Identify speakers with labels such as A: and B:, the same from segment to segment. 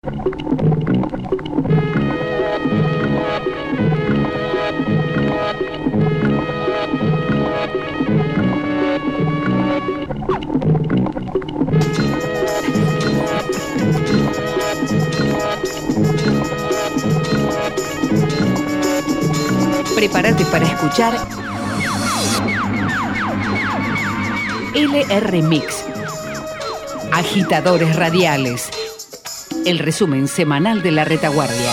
A: Prepárate para escuchar LR Mix, Agitadores Radiales, el resumen semanal de la retaguardia.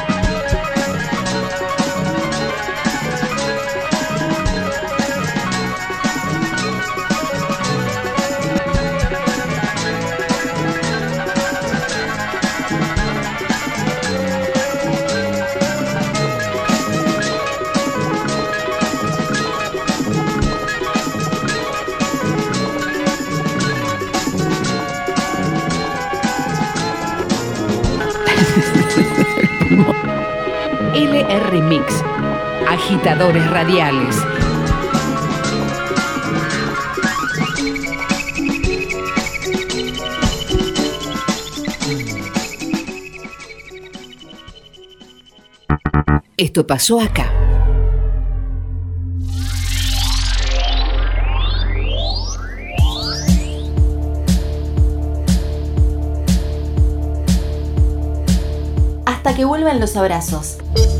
A: LR Mix, Agitadores Radiales. Esto pasó acá.
B: Hasta que vuelvan los abrazos.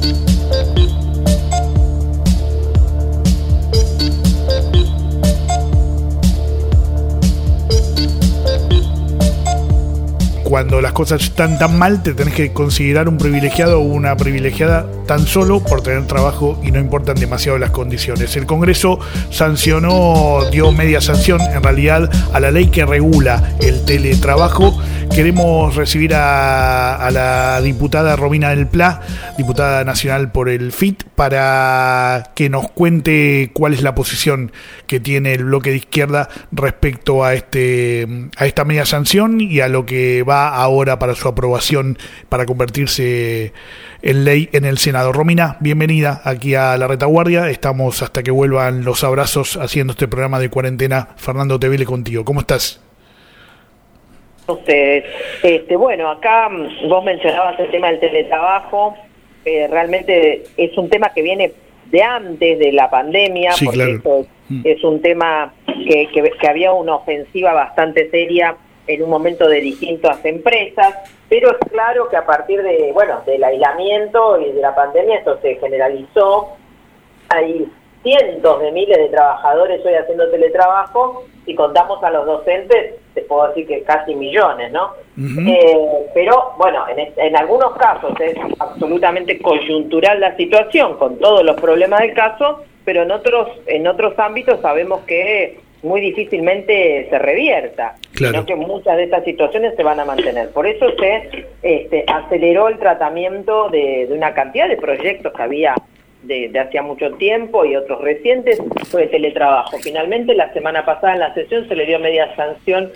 C: Cuando las cosas están tan mal, te tenés que considerar un privilegiado o una privilegiada tan solo por tener trabajo y no importan demasiado las condiciones. El Congreso dio media sanción en realidad a la ley que regula el teletrabajo. Queremos recibir a la diputada Romina del Pla, diputada nacional por el FIT, para que nos cuente cuál es la posición que tiene el bloque de izquierda respecto a esta media sanción y a lo que va ahora para su aprobación para convertirse en ley en el Senado. Romina, bienvenida aquí a La Retaguardia. Estamos hasta que vuelvan los abrazos haciendo este programa de cuarentena. Fernando Tevele contigo. ¿Cómo estás?
D: Ustedes. Bueno, acá vos mencionabas el tema del teletrabajo. Realmente es un tema que viene de antes de la pandemia,
C: sí,
D: porque
C: claro.
D: Esto es un tema que había una ofensiva bastante seria en un momento de distintas empresas, pero es claro que a partir del aislamiento y de la pandemia esto se generalizó. Hay cientos de miles de trabajadores hoy haciendo teletrabajo. Si contamos a los docentes, te puedo decir que casi millones, ¿no? Uh-huh. Pero, bueno, en algunos casos es absolutamente coyuntural la situación, con todos los problemas del caso, pero en otros ámbitos sabemos que muy difícilmente se revierta,
C: claro,
D: sino que muchas de estas situaciones se van a mantener. Por eso se aceleró el tratamiento de una cantidad de proyectos que había de hacía mucho tiempo y otros recientes sobre teletrabajo. Finalmente, la semana pasada en la sesión se le dio media sanción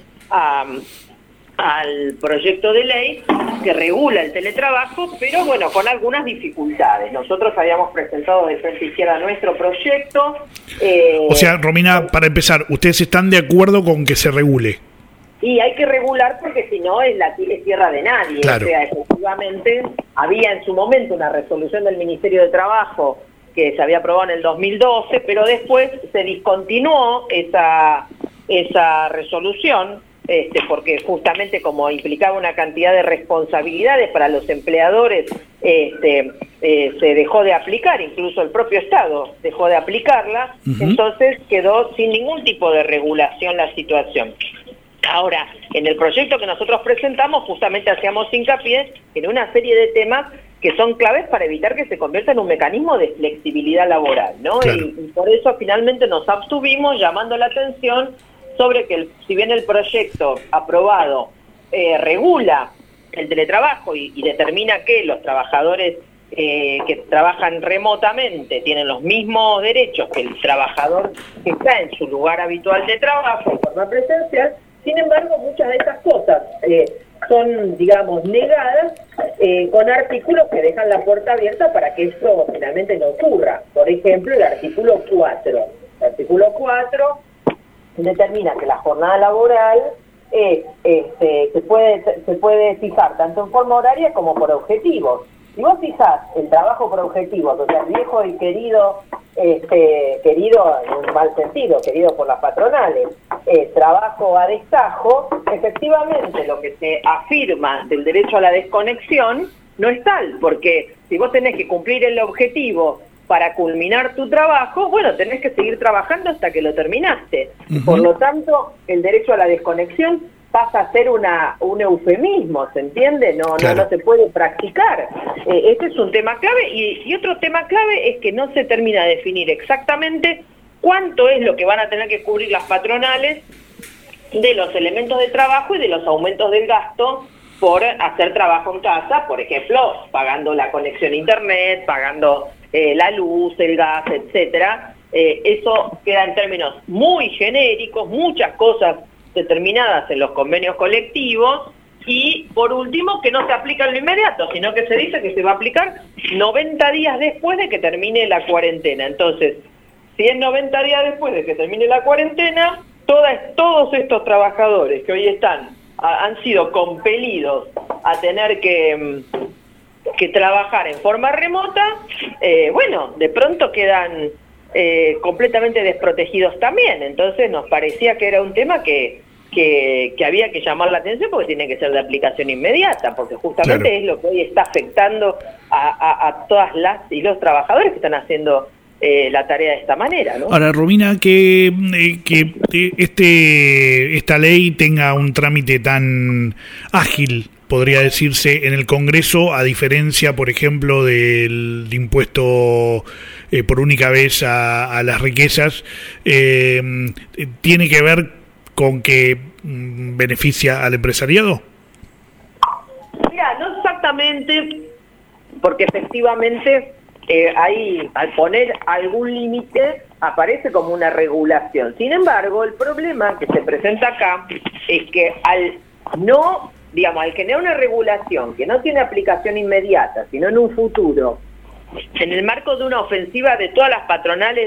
D: al proyecto de ley que regula el teletrabajo, pero bueno, con algunas dificultades. Nosotros habíamos presentado de Frente Izquierda nuestro proyecto.
C: O sea, Romina, para empezar, ¿ustedes están de acuerdo con que se regule?
D: Y hay que regular porque si no es tierra de nadie.
C: Claro.
D: O sea, efectivamente había en su momento una resolución del Ministerio de Trabajo que se había aprobado en el 2012, pero después se discontinuó esa resolución, porque justamente como implicaba una cantidad de responsabilidades para los empleadores, se dejó de aplicar, incluso el propio Estado dejó de aplicarla. Uh-huh. Entonces quedó sin ningún tipo de regulación la situación. Ahora, en el proyecto que nosotros presentamos, justamente hacíamos hincapié en una serie de temas que son claves para evitar que se convierta en un mecanismo de flexibilidad laboral, ¿no?
C: Claro.
D: Y por eso finalmente nos abstuvimos llamando la atención sobre que si bien el proyecto aprobado regula el teletrabajo y determina que los trabajadores que trabajan remotamente tienen los mismos derechos que el trabajador que está en su lugar habitual de trabajo en forma presencial, sin embargo muchas de esas cosas son, digamos, negadas con artículos que dejan la puerta abierta para que esto finalmente no ocurra. Por ejemplo, el artículo 4. El artículo 4 determina que la jornada laboral se puede fijar tanto en forma horaria como por objetivos. Si vos fijás el trabajo por objetivos, o sea, el viejo y querido en un mal sentido, querido por las patronales, trabajo a destajo, efectivamente lo que se afirma del derecho a la desconexión no es tal, porque si vos tenés que cumplir el objetivo para culminar tu trabajo, bueno, tenés que seguir trabajando hasta que lo terminaste. Uh-huh. Por lo tanto, el derecho a la desconexión pasa a ser un eufemismo, ¿se entiende? No se puede practicar. Este es un tema clave, y otro tema clave es que no se termina de definir exactamente cuánto es lo que van a tener que cubrir las patronales de los elementos de trabajo y de los aumentos del gasto por hacer trabajo en casa, por ejemplo, pagando la conexión a internet, pagando la luz, el gas, etcétera. Eso queda en términos muy genéricos, muchas cosas determinadas en los convenios colectivos, y por último que no se aplica en lo inmediato, sino que se dice que se va a aplicar 90 días después de que termine la cuarentena. Entonces, si es 90 días después de que termine la cuarentena, todos estos trabajadores que hoy han sido compelidos a tener que trabajar en forma remota, de pronto quedan completamente desprotegidos también. Entonces nos parecía que era un tema que había que llamar la atención, porque tiene que ser de aplicación inmediata, porque justamente claro, es lo que hoy está afectando a todas las y los trabajadores que están haciendo la tarea de esta manera, ¿no?
C: Ahora, Romina, que esta ley tenga un trámite tan ágil, podría decirse, en el Congreso, a diferencia, por ejemplo, del impuesto por única vez a las riquezas, ¿tiene que ver con que beneficia al empresariado?
D: Mira, no exactamente, porque efectivamente ahí, al poner algún límite, aparece como una regulación. Sin embargo, el problema que se presenta acá es que al generar una regulación que no tiene aplicación inmediata, sino en un futuro, en el marco de una ofensiva de todas las patronales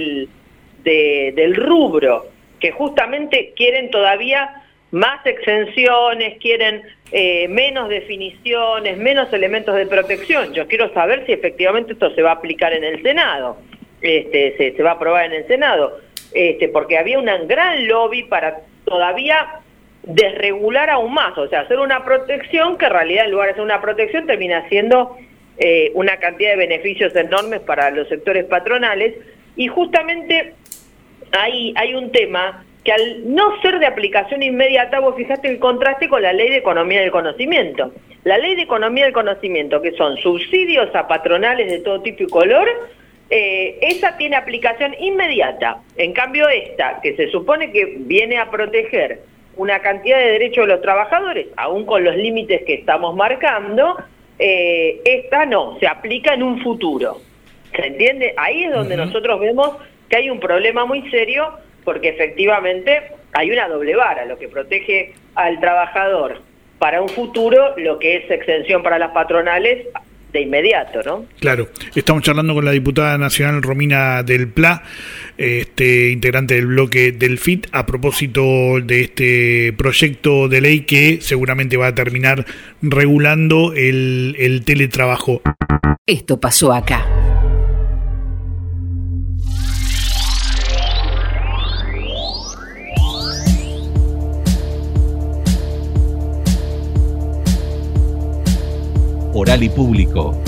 D: del rubro, que justamente quieren todavía más exenciones, quieren menos definiciones, menos elementos de protección. Yo quiero saber si efectivamente esto se va a aplicar en el Senado, se va a aprobar en el Senado, porque había un gran lobby para todavía desregular aún más, o sea, hacer una protección que en realidad, en lugar de ser una protección, termina siendo una cantidad de beneficios enormes para los sectores patronales. Y justamente hay un tema que, al no ser de aplicación inmediata, vos fijaste el contraste con la Ley de Economía del Conocimiento. La Ley de Economía del Conocimiento, que son subsidios a patronales de todo tipo y color, esa tiene aplicación inmediata. En cambio esta, que se supone que viene a proteger una cantidad de derechos de los trabajadores, aún con los límites que estamos marcando, esta no, se aplica en un futuro. ¿Se entiende? Ahí es donde nosotros vemos que hay un problema muy serio, porque efectivamente hay una doble vara, lo que protege al trabajador para un futuro, lo que es exención para las patronales de inmediato, ¿no? Claro.
C: Estamos charlando con la diputada nacional Romina del Pla, integrante del bloque del FIT, a propósito de este proyecto de ley que seguramente va a terminar regulando el teletrabajo.
A: Esto pasó acá.
E: Oral y público.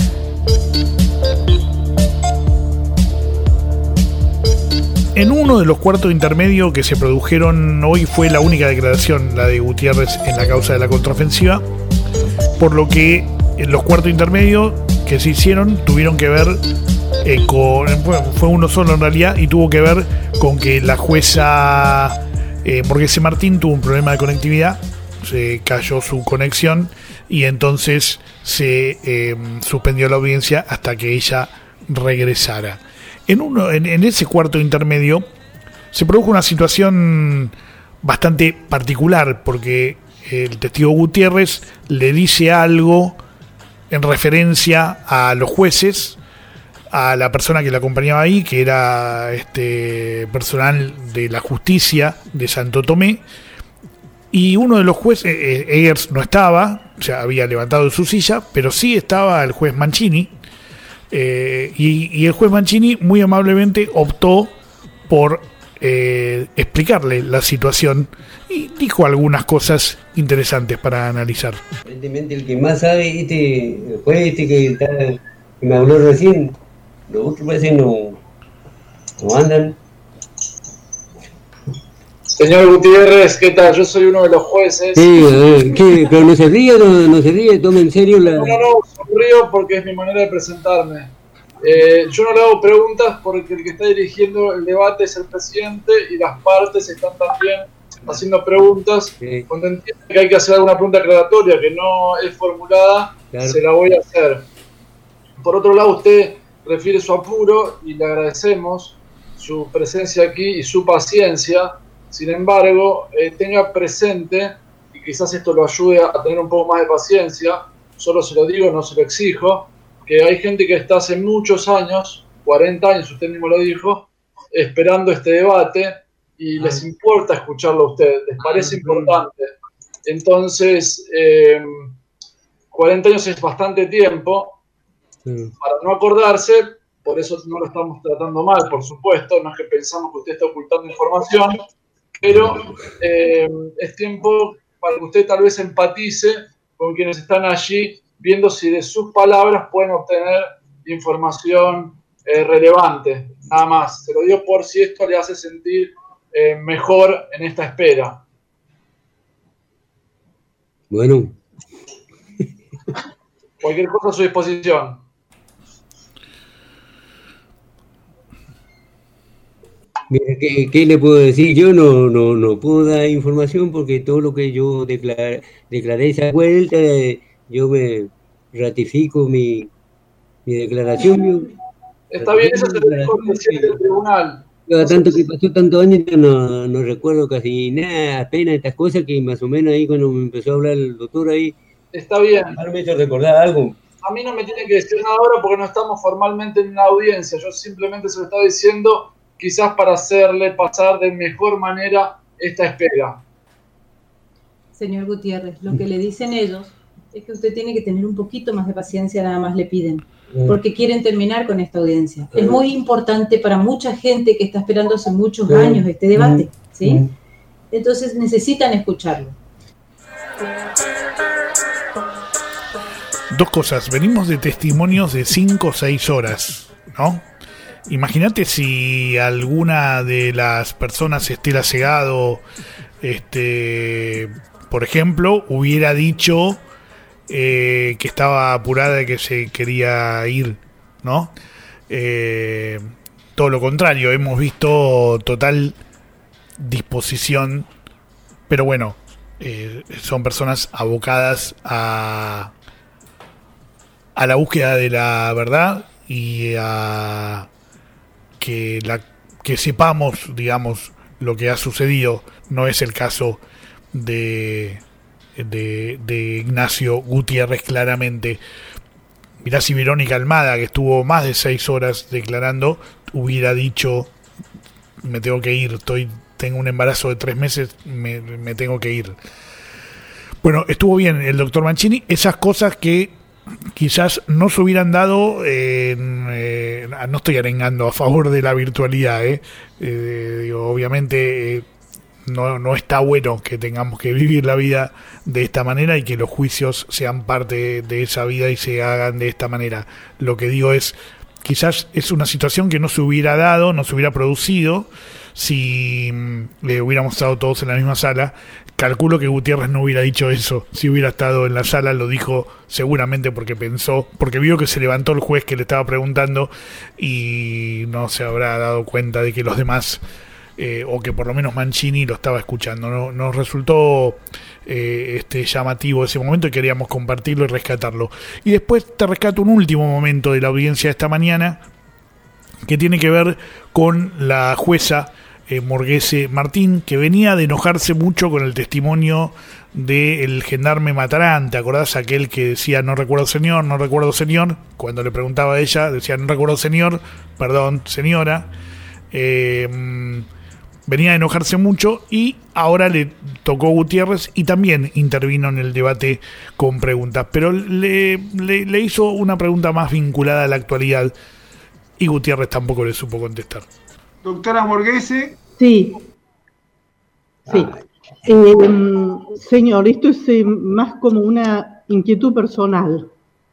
C: En uno de los cuartos intermedios que se produjeron hoy fue la única declaración, la de Gutiérrez, en la causa de la contraofensiva, por lo que en los cuartos intermedios que se hicieron tuvieron que ver fue uno solo en realidad, y tuvo que ver con que la jueza Borghese Martín tuvo un problema de conectividad, se cayó su conexión y entonces se suspendió la audiencia hasta que ella regresara. En ese cuarto intermedio se produjo una situación bastante particular, porque el testigo Gutiérrez le dice algo en referencia a los jueces, a la persona que la acompañaba ahí, que era personal de la justicia de Santo Tomé, y uno de los jueces, Eggers no estaba, o sea, había levantado de su silla, pero sí estaba el juez Mancini, y el juez Mancini muy amablemente optó por explicarle la situación y dijo algunas cosas interesantes para analizar.
E: Evidentemente el que más sabe, el juez que me habló recién, los otros parece no andan.
F: Señor Gutiérrez, ¿qué tal? Yo soy uno de los jueces.
E: Sí, ¿qué? Pero no se ríe, no se ríe, tome en serio la...
F: No, sonrío porque es mi manera de presentarme. Yo no le hago preguntas porque el que está dirigiendo el debate es el presidente y las partes están también haciendo preguntas.
E: Sí.
F: Cuando entiende que hay que hacer alguna pregunta aclaratoria que no es formulada, claro, se la voy a hacer. Por otro lado, usted refiere su apuro y le agradecemos su presencia aquí y su paciencia. Sin embargo, tenga presente, y quizás esto lo ayude a tener un poco más de paciencia, solo se lo digo, no se lo exijo, que hay gente que está hace muchos años, 40 años, usted mismo lo dijo, esperando este debate y les importa escucharlo a ustedes, les parece importante. Entonces, 40 años es bastante tiempo para no acordarse, por eso no lo estamos tratando mal, por supuesto, no es que pensamos que usted está ocultando información, pero es tiempo para que usted tal vez empatice con quienes están allí, viendo si de sus palabras pueden obtener información relevante, nada más. Se lo digo por si esto le hace sentir mejor en esta espera.
E: Bueno.
F: Cualquier cosa a su disposición.
E: Mira, ¿qué le puedo decir? Yo no puedo dar información porque todo lo que yo declaré esa vuelta, yo me ratifico mi declaración.
F: Está bien, eso se lo dijo el presidente del tribunal.
E: Tanto que pasó tantos años que no recuerdo casi nada, apenas estas cosas que más o menos ahí cuando me empezó a hablar el doctor ahí.
F: Está bien.
E: Ahora me ha hecho recordar algo.
F: A mí no me tiene que decir nada ahora porque no estamos formalmente en una audiencia. Yo simplemente se lo estaba diciendo quizás para hacerle pasar de mejor manera esta espera.
G: Señor Gutiérrez, lo que le dicen ellos es que usted tiene que tener un poquito más de paciencia, nada más le piden, porque quieren terminar con esta audiencia. Es muy importante para mucha gente que está esperando hace muchos años este debate, ¿sí? Entonces necesitan escucharlo.
C: Dos cosas, venimos de testimonios de 5 o 6 horas, ¿no? Imagínate si alguna de las personas, Estela Segado, por ejemplo, hubiera dicho que estaba apurada y que se quería ir, ¿no? Todo lo contrario, hemos visto total disposición, pero bueno, son personas abocadas a la búsqueda de la verdad y a que sepamos, digamos, lo que ha sucedido. No es el caso de Ignacio Gutiérrez, claramente. Mirá si Verónica Almada, que estuvo más de 6 horas declarando, hubiera dicho: me tengo que ir, tengo un embarazo de 3 meses, me tengo que ir. Bueno, estuvo bien el doctor Mancini, esas cosas que quizás no se hubieran dado, no estoy arengando a favor de la virtualidad, obviamente no está bueno que tengamos que vivir la vida de esta manera y que los juicios sean parte de esa vida y se hagan de esta manera. Lo que digo es, quizás es una situación que no se hubiera dado, no se hubiera producido si hubiéramos estado todos en la misma sala. Calculo que Gutiérrez no hubiera dicho eso si hubiera estado en la sala, lo dijo seguramente porque vio que se levantó el juez que le estaba preguntando y no se habrá dado cuenta de que los demás, o que por lo menos Mancini lo estaba escuchando. Nos resultó llamativo ese momento y queríamos compartirlo y rescatarlo. Y después te rescato un último momento de la audiencia de esta mañana que tiene que ver con la jueza Morghese Martín, que venía de enojarse mucho con el testimonio del gendarme Matarán. ¿Te acordás? Aquel que decía: no recuerdo señor, no recuerdo señor. Cuando le preguntaba a ella, decía: no recuerdo señor, perdón señora. venía a enojarse mucho y ahora le tocó Gutiérrez y también intervino en el debate con preguntas, pero le hizo una pregunta más vinculada a la actualidad y Gutiérrez tampoco le supo contestar.
H: Doctora Borghese.
I: Sí. Señor, esto es más como una inquietud personal.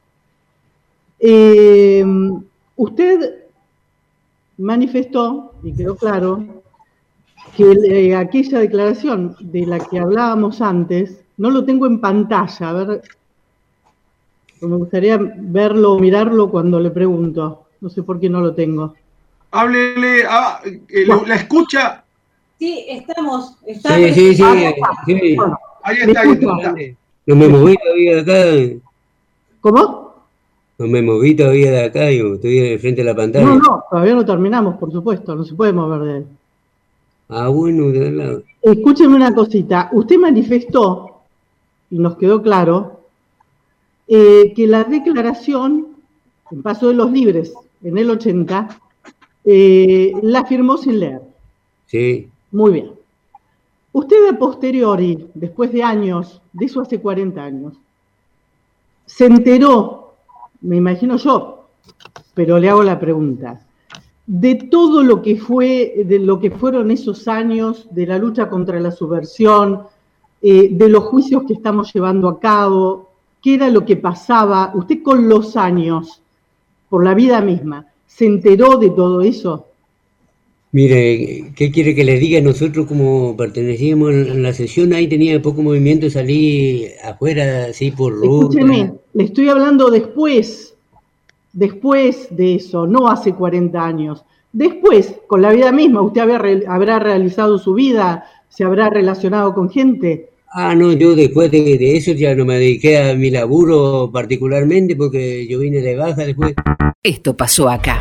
I: Usted manifestó, y quedó claro, que aquella declaración de la que hablábamos antes, no lo tengo en pantalla, a ver, me gustaría verlo, mirarlo cuando le pregunto, no sé por qué no lo tengo.
H: Háblele, ¿la escucha?
G: Sí, estamos.
E: Sí.
I: Bueno,
H: ahí está.
E: No me moví todavía de acá.
I: ¿Cómo?
E: No me moví todavía de acá, yo estoy frente a la pantalla.
I: No, todavía no terminamos, por supuesto, no se puede mover de él.
E: Bueno, de lado.
I: Escúcheme una cosita, usted manifestó, y nos quedó claro, que la declaración, en Paso de los Libres, en el 80, la firmó sin leer.
E: Sí.
I: Muy bien. Usted a posteriori, después de años, de eso hace 40 años, se enteró, me imagino yo, pero le hago la pregunta, de todo lo que fueron esos años de la lucha contra la subversión, de los juicios que estamos llevando a cabo, qué era lo que pasaba, usted con los años, por la vida misma, ¿se enteró de todo eso?
E: Mire, ¿qué quiere que le diga? Nosotros como pertenecíamos en la sesión, ahí tenía poco movimiento, salí afuera, así por ruta.
I: Escúcheme, le estoy hablando después de eso, no hace 40 años. Después, con la vida misma, usted habrá realizado su vida, se habrá relacionado con gente.
E: No, yo después de eso ya no me dediqué a mi laburo particularmente porque yo vine de baja después.
A: Esto pasó acá.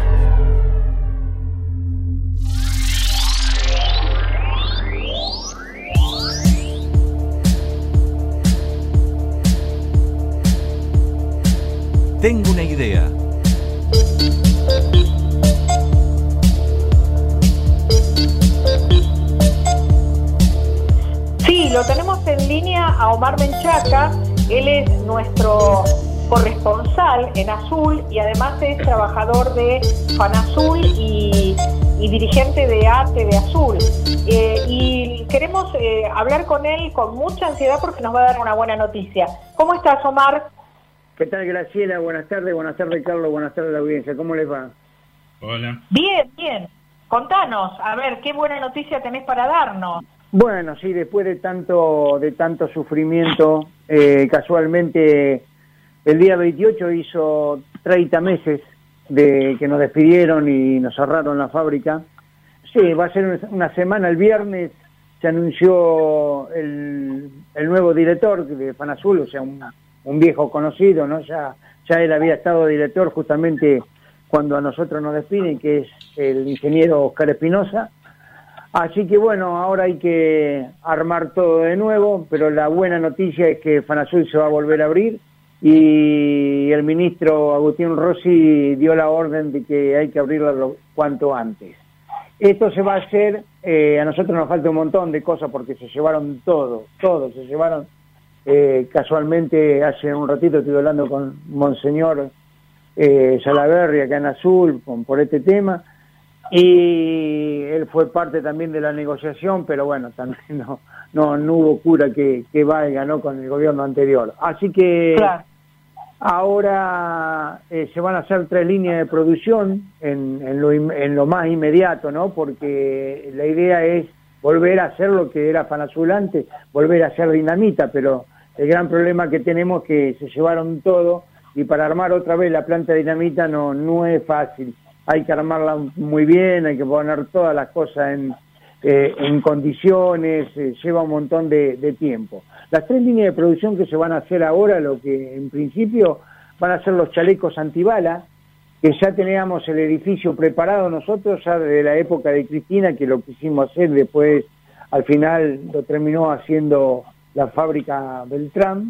J: Tengo una idea.
D: Sí, lo tenemos en línea a Omar Menchaca. Él es nuestro corresponsal en Azul y además es trabajador de FANAZUL y dirigente de ATE de Azul. Y queremos hablar con él con mucha ansiedad porque nos va a dar una buena noticia. ¿Cómo estás, Omar?
K: ¿Qué tal, Graciela? Buenas tardes, Carlos, buenas tardes a la audiencia. ¿Cómo les va?
L: Hola.
D: Bien. Contanos, a ver, ¿qué buena noticia tenés para darnos?
K: Bueno, sí, después de tanto sufrimiento, casualmente el día 28 hizo 30 meses de que nos despidieron y nos cerraron la fábrica. Sí, va a ser una semana, el viernes se anunció el nuevo director de FANAZUL, o sea, un viejo conocido, ¿no? Ya él había estado director justamente cuando a nosotros nos despiden, que es el ingeniero Oscar Espinosa. Así que bueno, ahora hay que armar todo de nuevo, pero la buena noticia es que FANAZUL se va a volver a abrir y el ministro Agustín Rossi dio la orden de que hay que abrirla cuanto antes. Esto se va a hacer, a nosotros nos falta un montón de cosas porque se llevaron todo se llevaron. Casualmente hace un ratito estuve hablando con Monseñor Salaverry acá en Azul por este tema y él fue parte también de la negociación, pero bueno, también no hubo cura que valga, ¿no?, con el gobierno anterior. Así que claro, ahora se van a hacer 3 líneas de producción en lo más inmediato, ¿no?, porque la idea es volver a hacer lo que era FANAZUL antes, volver a hacer dinamita, pero el gran problema que tenemos es que se llevaron todo y para armar otra vez la planta de dinamita no es fácil. Hay que armarla muy bien, hay que poner todas las cosas en condiciones, lleva un montón de tiempo. Las 3 líneas de producción que se van a hacer ahora, lo que en principio van a ser los chalecos antibala, que ya teníamos el edificio preparado nosotros ya desde la época de Cristina, que lo quisimos hacer, después al final lo terminó haciendo la fábrica Beltrán,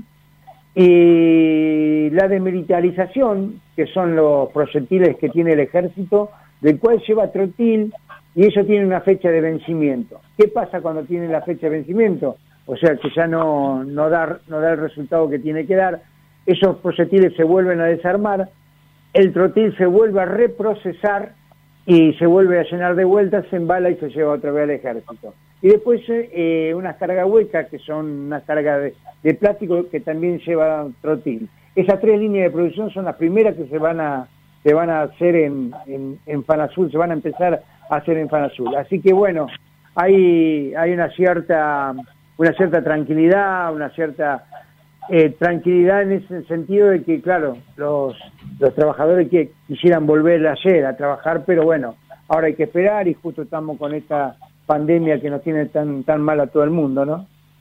K: y la desmilitarización, que son los proyectiles que tiene el ejército, del cual lleva trotil y eso tiene una fecha de vencimiento. ¿Qué pasa cuando tiene la fecha de vencimiento? O sea, que ya no da el resultado que tiene que dar. Esos proyectiles se vuelven a desarmar, el trotil se vuelve a reprocesar y se vuelve a llenar de vueltas, se embala y se lleva otra vez al ejército. Y después unas cargas huecas, que son unas cargas de plástico que también llevan trotil. Esas 3 líneas de producción son las primeras que se van a hacer en Fanazul, se van a empezar a hacer en Fanazul. Así que bueno, hay una cierta tranquilidad, tranquilidad en ese sentido de que, claro, los trabajadores que quisieran volver ayer a trabajar, pero bueno, ahora hay que esperar y justo estamos con esta pandemia que nos tiene tan mal a todo el mundo, ¿no?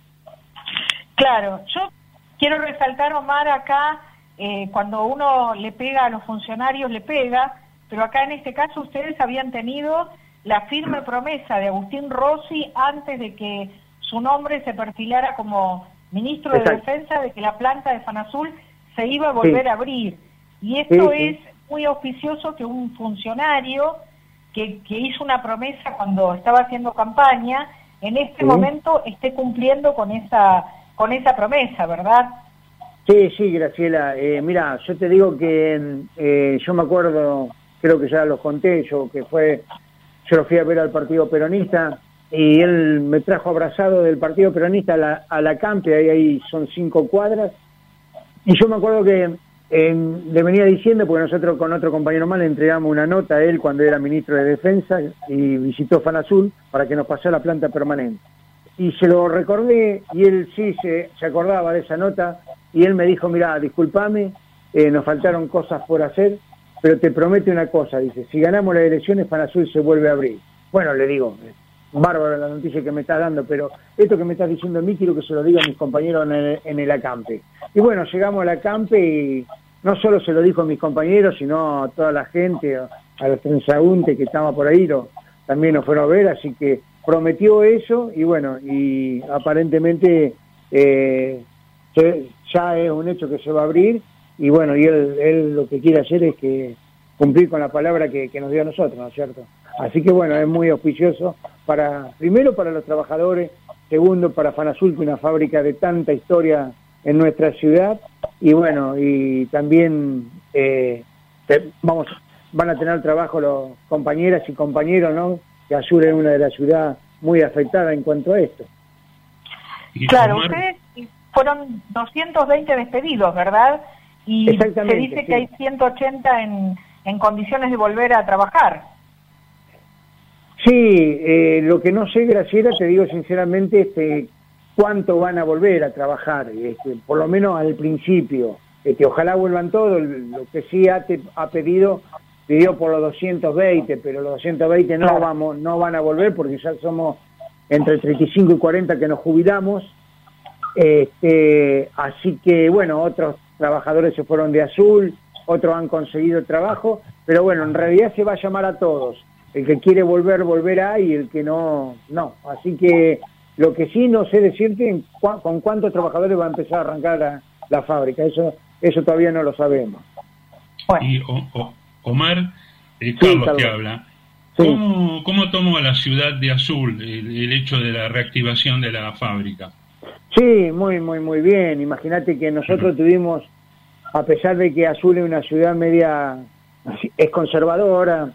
J: Claro, yo quiero resaltar, Omar, acá, cuando uno le pega a los funcionarios, le pega, pero acá en este caso ustedes habían tenido la firme promesa de Agustín Rossi antes de que su nombre se perfilara como ministro de Defensa, de que la planta de Fanazul se iba a volver a abrir. Y esto es muy auspicioso que un funcionario que hizo una promesa cuando estaba haciendo campaña, en este momento esté cumpliendo con esa promesa, ¿verdad?
K: Sí, Graciela. Mira, yo te digo que yo me acuerdo, creo que ya los conté, yo lo fui a ver al Partido Peronista, y él me trajo abrazado del Partido Peronista a la Campe, ahí son 5 cuadras, y yo me acuerdo que le venía diciendo, porque nosotros con otro compañero más le entregamos una nota a él cuando era ministro de Defensa y visitó Fanazul para que nos pasara la planta permanente. Y se lo recordé, y él sí se acordaba de esa nota, y él me dijo, mira, discúlpame, nos faltaron cosas por hacer, pero te prometo una cosa, dice, si ganamos las elecciones, Fanazul se vuelve a abrir. Bueno, le digo, bárbaro la noticia que me estás dando, pero esto que me estás diciendo a mí quiero que se lo diga a mis compañeros en el acampe. Y bueno, llegamos al acampe y no solo se lo dijo a mis compañeros, sino a toda la gente, a los transeúntes que estaban por ahí, también nos fueron a ver, así que prometió eso y bueno, y aparentemente ya es un hecho que se va a abrir y bueno, y él lo que quiere hacer es que cumplir con la palabra que nos dio a nosotros, ¿no es cierto? Así que bueno, es muy auspicioso primero para los trabajadores, segundo para Fanazul, que es una fábrica de tanta historia en nuestra ciudad, y bueno, y también van a tener trabajo los compañeras y compañeros, ¿no? Que Azul es una de las ciudades muy afectada en cuanto a esto.
J: Claro, ustedes fueron 220 despedidos, ¿verdad? Y se dice que hay 180 en condiciones de volver a trabajar.
K: Sí, lo que no sé, Graciela, te digo sinceramente, cuánto van a volver a trabajar, por lo menos al principio. Ojalá vuelvan todos, lo que sí pidió por los 220, pero los 220 no van a volver porque ya somos entre 35 y 40 que nos jubilamos. Así que, bueno, otros trabajadores se fueron de Azul, otros han conseguido trabajo, pero bueno, en realidad se va a llamar a todos. El que quiere volver, volverá, y el que no. Así que lo que sí no sé decirte con cuántos trabajadores va a empezar a arrancar la fábrica, eso todavía no lo sabemos.
L: Bueno. Y Omar, Carlos que habla,
K: sí.
L: ¿Cómo tomó a la ciudad de Azul el hecho de la reactivación de la fábrica?
K: Sí, muy bien. Imagínate que nosotros tuvimos, a pesar de que Azul es una ciudad es conservadora,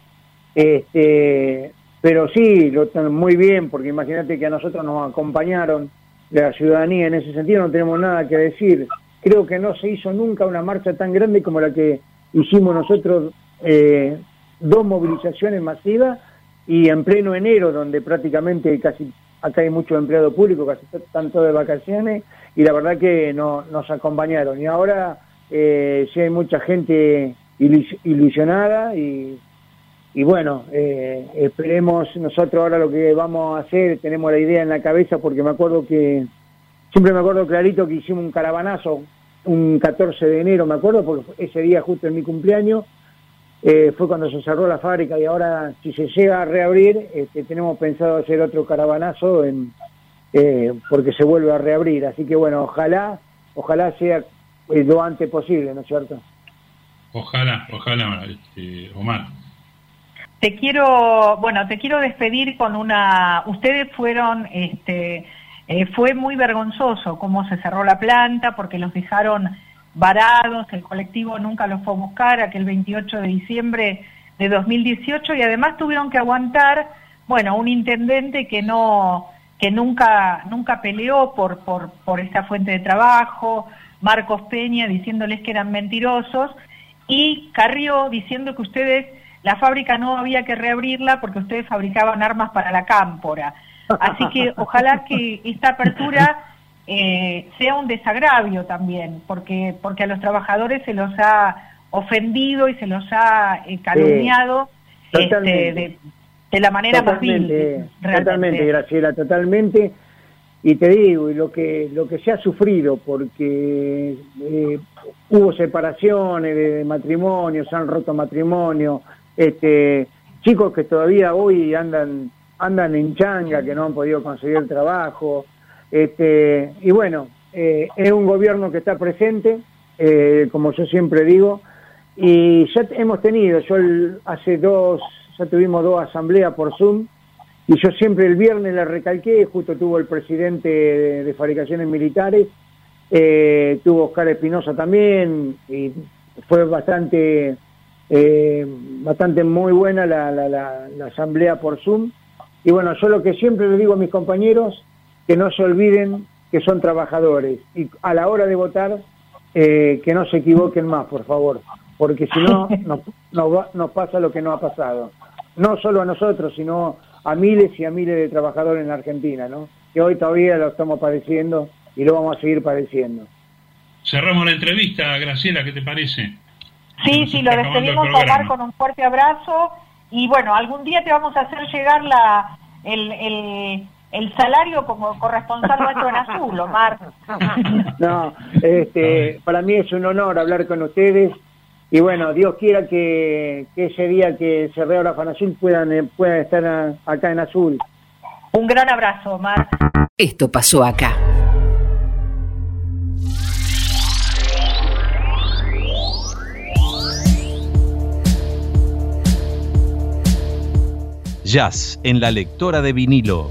K: pero sí, muy bien, porque imagínate que a nosotros nos acompañaron la ciudadanía, en ese sentido no tenemos nada que decir. Creo que no se hizo nunca una marcha tan grande como la que hicimos nosotros, 2 movilizaciones masivas, y en pleno enero, donde prácticamente acá hay muchos empleados públicos, casi están todos de vacaciones, y la verdad que nos acompañaron. Y ahora sí hay mucha gente ilusionada, y bueno, esperemos. Nosotros ahora lo que vamos a hacer, tenemos la idea en la cabeza, porque siempre me acuerdo clarito que hicimos un caravanazo un 14 de enero, me acuerdo, porque ese día justo en mi cumpleaños fue cuando se cerró la fábrica, y ahora si se llega a reabrir, tenemos pensado hacer otro caravanazo porque se vuelve a reabrir. Así que bueno, ojalá sea lo antes posible, ¿no es cierto?
L: Ojalá, Omar.
J: te quiero despedir con una... Ustedes fueron, fue muy vergonzoso cómo se cerró la planta, porque los dejaron varados, el colectivo nunca los fue a buscar, aquel 28 de diciembre de 2018, y además tuvieron que aguantar, un intendente que nunca peleó por esta fuente de trabajo, Marcos Peña diciéndoles que eran mentirosos, y Carrió diciendo que ustedes, la fábrica no había que reabrirla porque ustedes fabricaban armas para la cámpora. Así que ojalá que esta apertura sea un desagravio también, porque a los trabajadores se los ha ofendido y se los ha calumniado de la manera más vil.
K: Totalmente, Graciela, totalmente. Y te digo, y lo que se ha sufrido, porque hubo separaciones de matrimonios, se han roto matrimonios, chicos que todavía hoy andan en changa, que no han podido conseguir trabajo, y bueno, es un gobierno que está presente, como yo siempre digo, y ya hemos tenido, ya tuvimos 2 asambleas por Zoom, y yo siempre el viernes le recalqué, justo tuvo el presidente de Fabricaciones Militares, tuvo Oscar Espinosa también, y fue bastante muy buena la asamblea por Zoom. Y bueno, yo lo que siempre le digo a mis compañeros, que no se olviden que son trabajadores, y a la hora de votar, que no se equivoquen más, por favor, porque si no, nos pasa lo que nos ha pasado. No solo a nosotros, sino a miles y a miles de trabajadores en la Argentina, ¿no? Que hoy todavía lo estamos padeciendo y lo vamos a seguir padeciendo.
L: Cerramos la entrevista, Graciela, ¿qué te parece?
J: Sí, lo despedimos a Omar con un fuerte abrazo, y bueno, algún día te vamos a hacer llegar el salario como corresponsal nuestro en Azul, Omar.
K: No, para mí es un honor hablar con ustedes. Y bueno, Dios quiera que ese día que se reabra Fanazul puedan estar acá en Azul.
J: Un gran abrazo, Omar.
A: Esto pasó acá.
M: Jazz en la lectora de vinilo.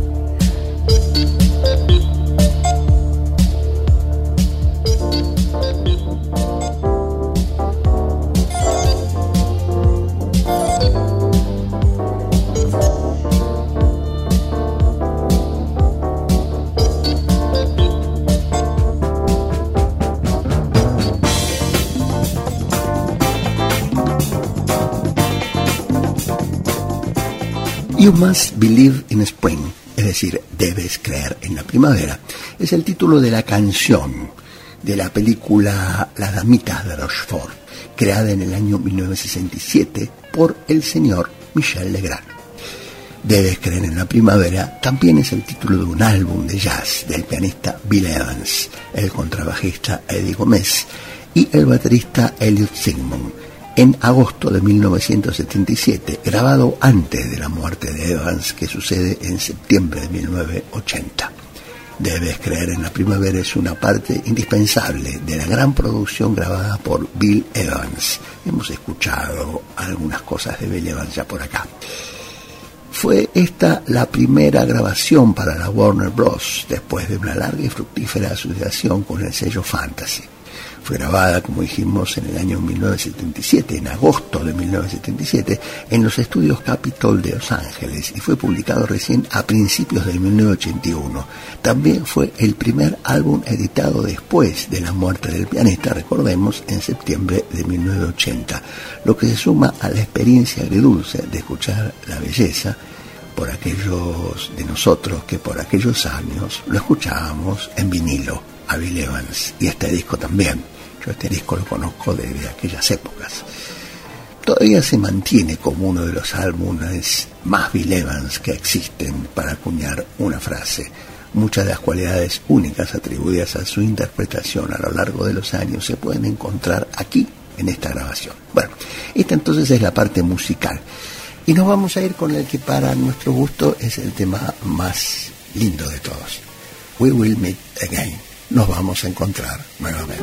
N: You Must Believe in Spring, es decir, debes creer en la primavera, es el título de la canción de la película Las Damitas de Rochefort, creada en el año 1967 por el señor Michel Legrand. Debes creer en la primavera también es el título de un álbum de jazz del pianista Bill Evans, el contrabajista Eddie Gómez y el baterista Elliot Sigmund, en agosto de 1977, grabado antes de la muerte de Evans, que sucede en septiembre de 1980. Debes creer en la primavera es una parte indispensable de la gran producción grabada por Bill Evans. Hemos escuchado algunas cosas de Bill Evans ya por acá. Fue esta la primera grabación para la Warner Bros. Después de una larga y fructífera asociación con el sello Fantasy. Fue grabada, como dijimos, en el año 1977, en agosto de 1977, en los estudios Capitol de Los Ángeles, y fue publicado recién a principios de 1981. También fue el primer álbum editado después de la muerte del pianista, recordemos, en septiembre de 1980, lo que se suma a la experiencia agridulce de escuchar la belleza por aquellos de nosotros que por aquellos años lo escuchábamos en vinilo, a Bill Evans, y este disco también. Yo este disco lo conozco desde aquellas épocas. Todavía se mantiene como uno de los álbumes más Bill Evans que existen para acuñar una frase. Muchas de las cualidades únicas atribuidas a su interpretación a lo largo de los años se pueden encontrar aquí, en esta grabación. Bueno, esta entonces es la parte musical. Y nos vamos a ir con el que para nuestro gusto es el tema más lindo de todos. We Will Meet Again. Nos vamos a encontrar nuevamente.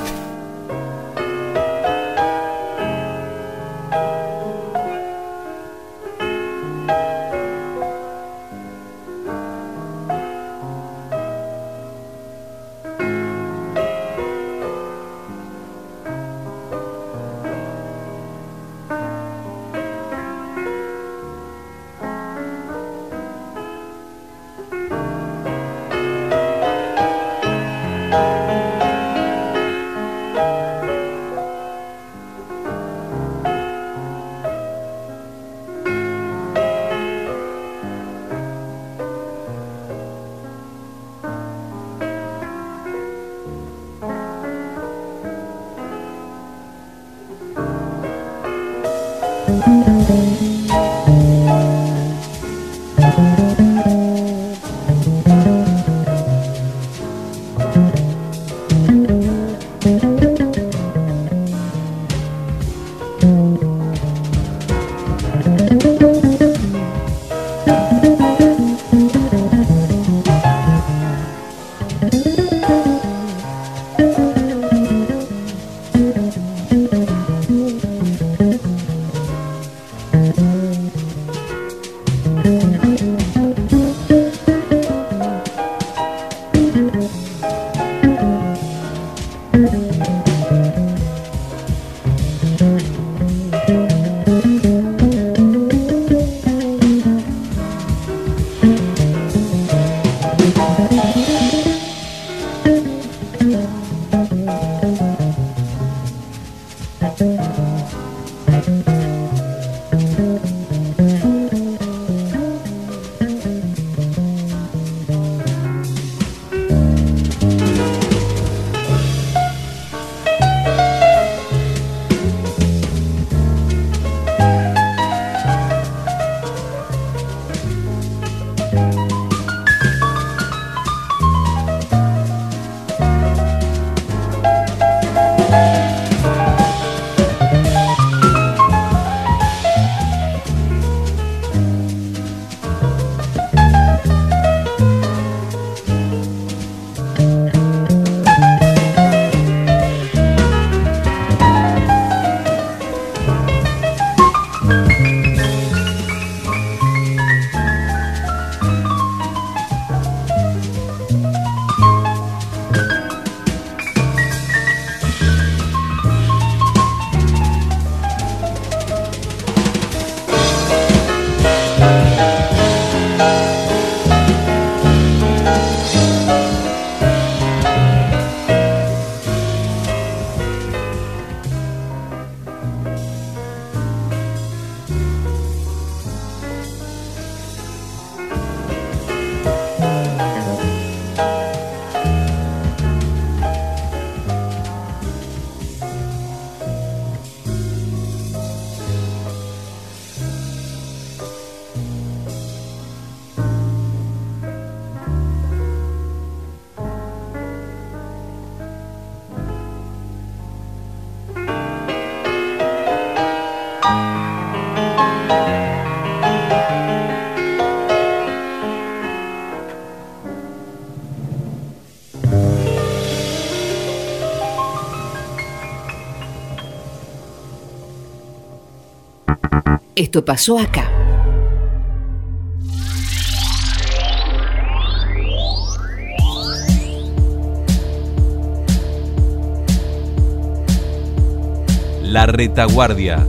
A: Esto pasó acá.
M: La retaguardia.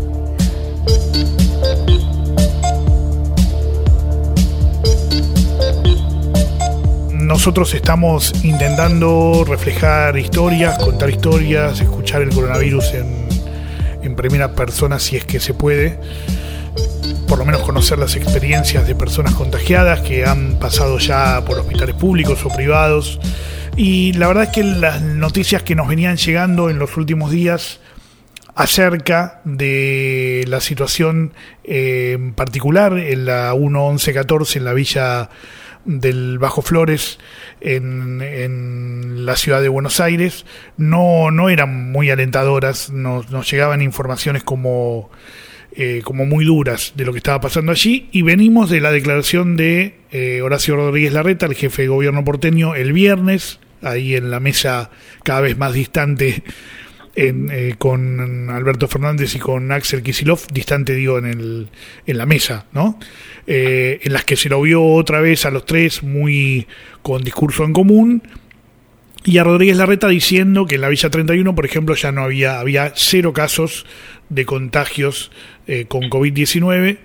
C: Nosotros estamos intentando reflejar historias, contar historias, escuchar el coronavirus en primera persona si es que se puede. Por lo menos conocer las experiencias de personas contagiadas que han pasado ya por hospitales públicos o privados. Y la verdad es que las noticias que nos venían llegando en los últimos días acerca de la situación en particular en la 1114 en la villa del Bajo Flores en la ciudad de Buenos Aires no eran muy alentadoras. Nos llegaban informaciones como muy duras de lo que estaba pasando allí, y venimos de la declaración de Horacio Rodríguez Larreta, el jefe de gobierno porteño, el viernes, ahí en la mesa cada vez más distante con Alberto Fernández y con Axel Kicillof, distante digo en la mesa, ¿no? En las que se lo vio otra vez a los tres muy con discurso en común, y a Rodríguez Larreta diciendo que en la Villa 31, por ejemplo, ya no había 0 casos de contagios con COVID-19.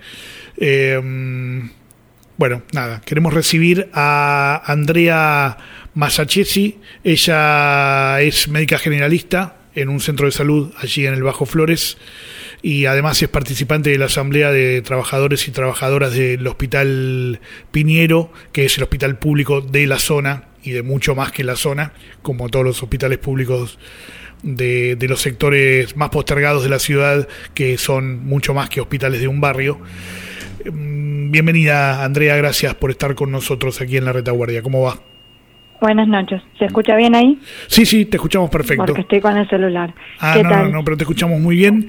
C: Bueno, nada, queremos recibir a Andrea Masachesi. Ella es médica generalista en un centro de salud allí en el Bajo Flores, y además es participante de la Asamblea de Trabajadores y Trabajadoras del Hospital Piñero, que es el hospital público de la zona y de mucho más que la zona, como todos los hospitales públicos de los sectores más postergados de la ciudad, que son mucho más que hospitales de un barrio. Bienvenida, Andrea, gracias por estar con nosotros aquí en La Retaguardia. ¿Cómo va?
O: Buenas noches. ¿Se escucha bien ahí?
C: Sí, te escuchamos perfecto.
O: Porque estoy con el celular.
C: ¿Qué tal? No, pero te escuchamos muy bien.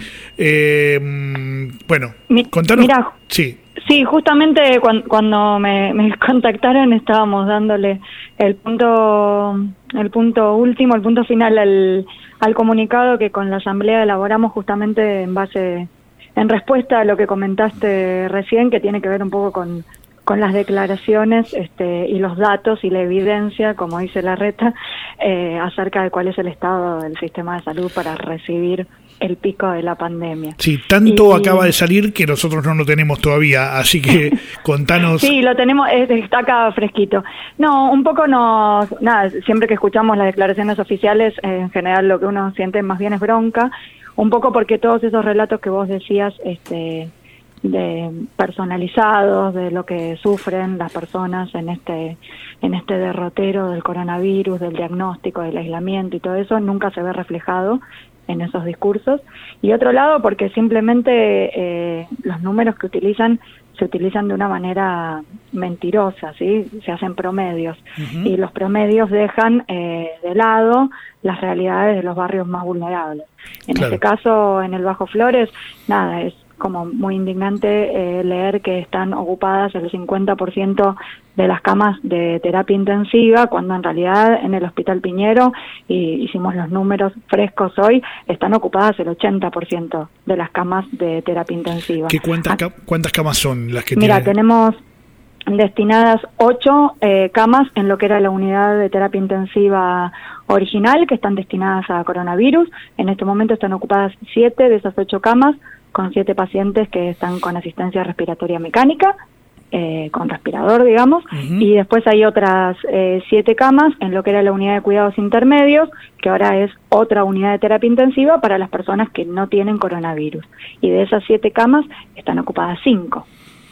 C: Bueno, contanos.
O: Mira, sí, justamente cuando me contactaron estábamos dándole el punto último, el punto final al comunicado que con la Asamblea elaboramos justamente en respuesta a lo que comentaste recién, que tiene que ver un poco con las declaraciones y los datos y la evidencia, como dice Larreta, acerca de cuál es el estado del sistema de salud para recibir el pico de la pandemia.
C: Sí, tanto acaba de salir que nosotros no lo tenemos todavía, así que contanos.
O: Sí, lo tenemos, está acá fresquito. No, un poco nada, siempre que escuchamos las declaraciones oficiales, en general lo que uno siente más bien es bronca, un poco porque todos esos relatos que vos decías, de personalizados, de lo que sufren las personas en este derrotero del coronavirus, del diagnóstico, del aislamiento y todo eso, nunca se ve reflejado en esos discursos. Y otro lado, porque simplemente los números que se utilizan de una manera mentirosa, ¿sí? Se hacen promedios, y los promedios dejan de lado las realidades de los barrios más vulnerables. En este caso, en el Bajo Flores, nada, es como muy indignante leer que están ocupadas el 50% de las camas de terapia intensiva, cuando en realidad en el Hospital Piñero, y hicimos los números frescos hoy, están ocupadas el 80% de las camas de terapia intensiva.
C: ¿Cuántas camas son las que
O: Mira, tenemos destinadas 8 camas en lo que era la unidad de terapia intensiva original, que están destinadas a coronavirus. En este momento están ocupadas 7 de esas 8 camas, con 7 pacientes que están con asistencia respiratoria mecánica, con respirador, digamos, y después hay otras 7 camas en lo que era la unidad de cuidados intermedios, que ahora es otra unidad de terapia intensiva para las personas que no tienen coronavirus. Y de esas 7 camas están ocupadas 5,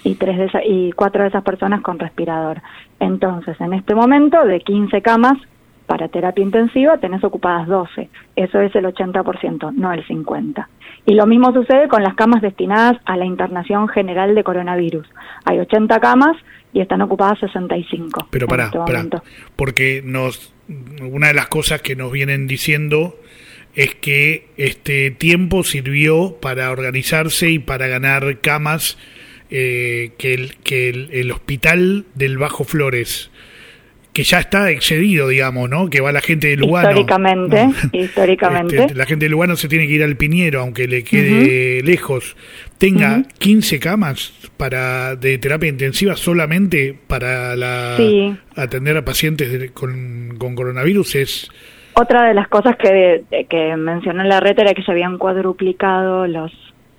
O: y 4 de esas personas con respirador. Entonces, en este momento, de 15 camas para terapia intensiva, tenés ocupadas 12. Eso es el 80%, no el 50%. Y lo mismo sucede con las camas destinadas a la internación general de coronavirus. Hay 80 camas y están ocupadas 65.
C: Pero pará, porque una de las cosas que nos vienen diciendo es que este tiempo sirvió para organizarse y para ganar camas, que el hospital del Bajo Flores, que ya está excedido, digamos, ¿no? Que va la gente de Lugano.
O: Históricamente.
C: La gente de Lugano se tiene que ir al Piñero, aunque le quede lejos. Tenga 15 camas de terapia intensiva solamente para atender a pacientes con coronavirus es...
O: Otra de las cosas que mencionó Larreta era que se habían cuadruplicado los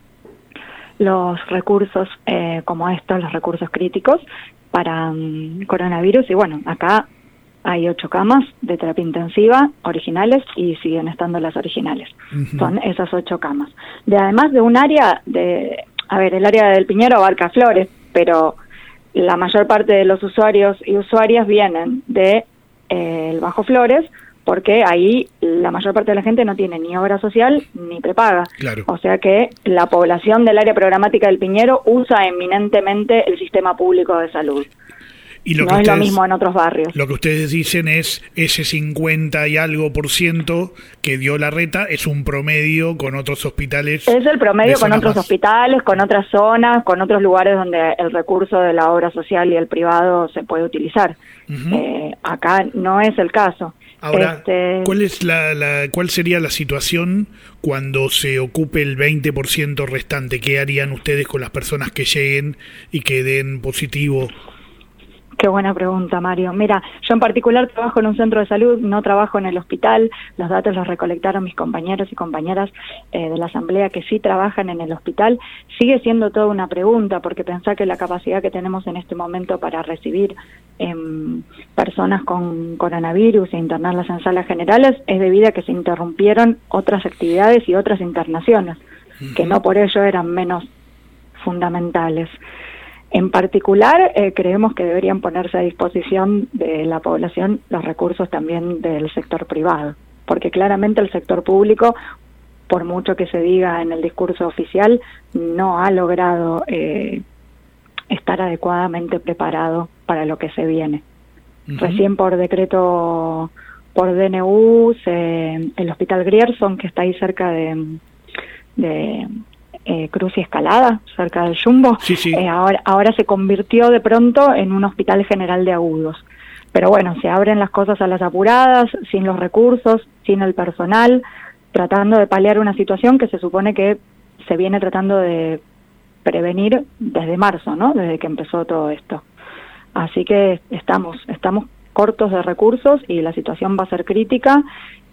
O: recursos como estos, los recursos críticos para coronavirus, y bueno, acá hay 8 camas de terapia intensiva originales y siguen estando las originales. Son esas 8 camas. Además de un área el área del Piñero abarca Flores, pero la mayor parte de los usuarios y usuarias vienen de el Bajo Flores, porque ahí la mayor parte de la gente no tiene ni obra social ni prepaga.
C: Claro.
O: O sea que la población del área programática del Piñero usa eminentemente el sistema público de salud.
C: Y lo
O: es lo mismo en otros barrios.
C: Lo que ustedes dicen es ese 50 y algo % que dio Larreta es un promedio con otros hospitales.
O: Es el promedio con otros hospitales, con otras zonas, con otros lugares donde el recurso de la obra social y el privado se puede utilizar. Acá no es el caso.
C: Ahora, ¿cuál sería la situación cuando se ocupe el 20% restante? ¿Qué harían ustedes con las personas que lleguen y que den positivo?
O: Qué buena pregunta, Mario. Mira, yo en particular trabajo en un centro de salud, no trabajo en el hospital. Los datos los recolectaron mis compañeros y compañeras de la Asamblea que sí trabajan en el hospital. Sigue siendo toda una pregunta, porque pensá que la capacidad que tenemos en este momento para recibir personas con coronavirus e internarlas en salas generales es debido a que se interrumpieron otras actividades y otras internaciones, que no por ello eran menos fundamentales. En particular, creemos que deberían ponerse a disposición de la población los recursos también del sector privado, porque claramente el sector público, por mucho que se diga en el discurso oficial, no ha logrado estar adecuadamente preparado para lo que se viene. Recién por decreto, por DNU, el Hospital Grierson, que está ahí cerca de Cruz y Escalada, cerca del Jumbo, ahora se convirtió de pronto en un hospital general de agudos. Pero bueno, se abren las cosas a las apuradas, sin los recursos, sin el personal, tratando de paliar una situación que se supone que se viene tratando de prevenir desde marzo, ¿no? Desde que empezó todo esto. Así que estamos cortos de recursos y la situación va a ser crítica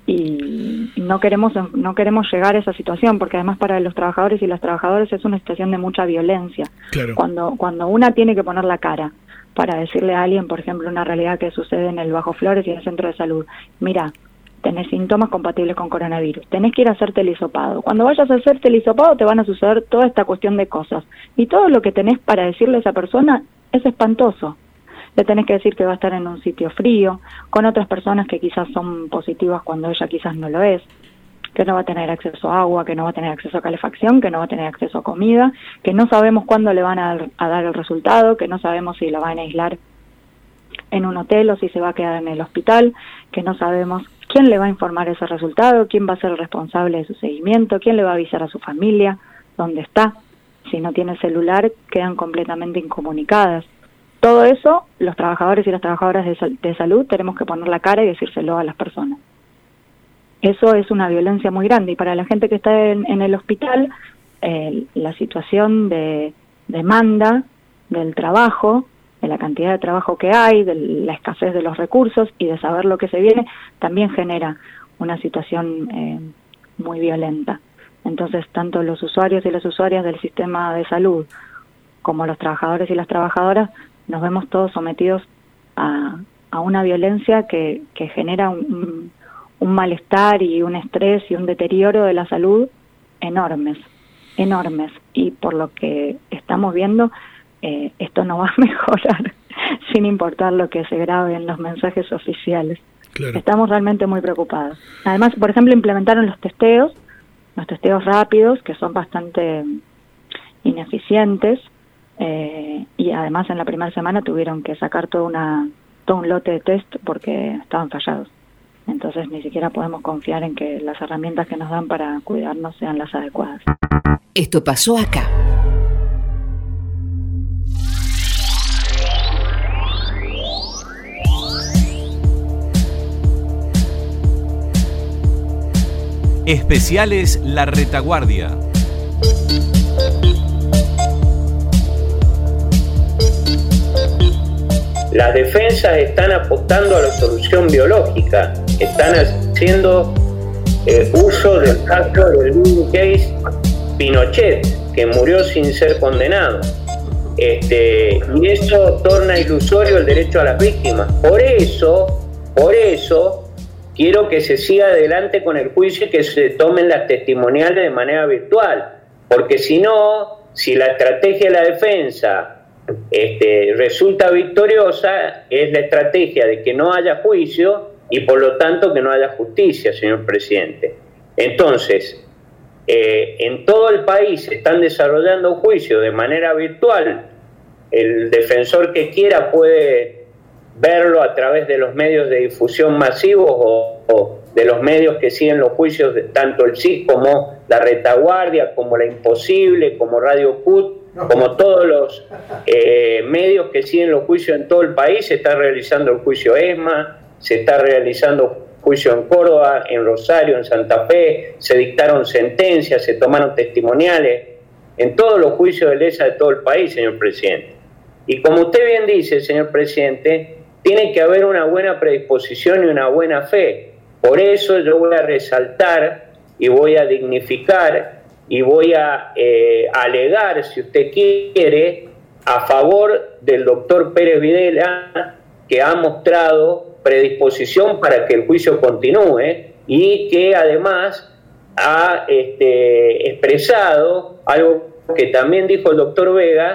O: y no queremos llegar a esa situación, porque además para los trabajadores y las trabajadoras es una situación de mucha violencia.
C: Claro.
O: Cuando una tiene que poner la cara para decirle a alguien, por ejemplo, una realidad que sucede en el Bajo Flores y en el centro de salud, mira, tenés síntomas compatibles con coronavirus, tenés que ir a hacerte el hisopado. Cuando vayas a hacerte el hisopado te van a suceder toda esta cuestión de cosas. Y todo lo que tenés para decirle a esa persona es espantoso. Le tenés que decir que va a estar en un sitio frío, con otras personas que quizás son positivas cuando ella quizás no lo es, que no va a tener acceso a agua, que no va a tener acceso a calefacción, que no va a tener acceso a comida, que no sabemos cuándo le van a dar el resultado, que no sabemos si la van a aislar en un hotel o si se va a quedar en el hospital, que no sabemos quién le va a informar ese resultado, quién va a ser el responsable de su seguimiento, quién le va a avisar a su familia, dónde está. Si no tiene celular, quedan completamente incomunicadas. Todo eso, los trabajadores y las trabajadoras de salud tenemos que poner la cara y decírselo a las personas. Eso es una violencia muy grande y para la gente que está en el hospital, la situación de demanda del trabajo, de la cantidad de trabajo que hay, de la escasez de los recursos y de saber lo que se viene, también genera una situación muy violenta. Entonces, tanto los usuarios y las usuarias del sistema de salud como los trabajadores y las trabajadoras nos vemos todos sometidos a una violencia que genera un malestar y un estrés y un deterioro de la salud enormes. Y por lo que estamos viendo, esto no va a mejorar sin importar lo que se grabe en los mensajes oficiales. Claro. Estamos realmente muy preocupados. Además, por ejemplo, implementaron los testeos rápidos, que son bastante ineficientes, y además en la primera semana tuvieron que sacar todo un lote de test porque estaban fallados. Entonces ni siquiera podemos confiar en que las herramientas que nos dan para cuidarnos sean las adecuadas.
A: Esto pasó acá.
M: Especiales La Retaguardia.
P: Las defensas están apostando a la solución biológica, están haciendo uso del caso del case Pinochet, que murió sin ser condenado. Y eso torna ilusorio el derecho a las víctimas. Por eso quiero que se siga adelante con el juicio y que se tomen las testimoniales de manera virtual, porque si no, si la estrategia de la defensa resulta victoriosa, es la estrategia de que no haya juicio y por lo tanto que no haya justicia, señor presidente. Entonces, en todo el país se están desarrollando juicios de manera virtual. El defensor que quiera puede verlo a través de los medios de difusión masivos o de los medios que siguen los juicios, tanto el CIS como La Retaguardia, como La Imposible, como Radio CUT, como todos los medios que siguen los juicios en todo el país. Se está realizando el juicio ESMA, se está realizando juicio en Córdoba, en Rosario, en Santa Fe, se dictaron sentencias, se tomaron testimoniales, en todos los juicios de lesa de todo el país, señor presidente. Y como usted bien dice, señor presidente, tiene que haber una buena predisposición y una buena fe. Por eso yo voy a resaltar y voy a dignificar y voy a alegar, si usted quiere, a favor del doctor Pérez Videla, que ha mostrado predisposición para que el juicio continúe y que además ha expresado algo que también dijo el doctor Vega,